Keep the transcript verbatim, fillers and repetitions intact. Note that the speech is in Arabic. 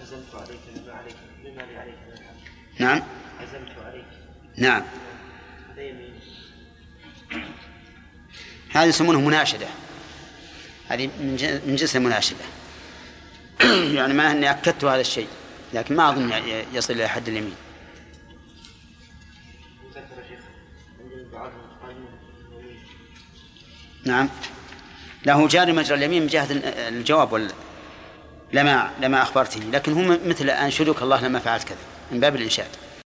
عزمت عليك بما عليك بما لي عليك من الحق. نعم. عزمت عليك. نعم. هذه يسمونه مناشدة، هذه من جنس المناشدة. يعني ما أني أكدت هذا الشيء، لكن ما أظن يصل إلى حد اليمين. نعم، له جاري مجرى اليمين من جهة الجواب ولا لما لما أخبرتني، لكن هم مثل أنشدك الله لما فعلت كذا من باب الإنشاد.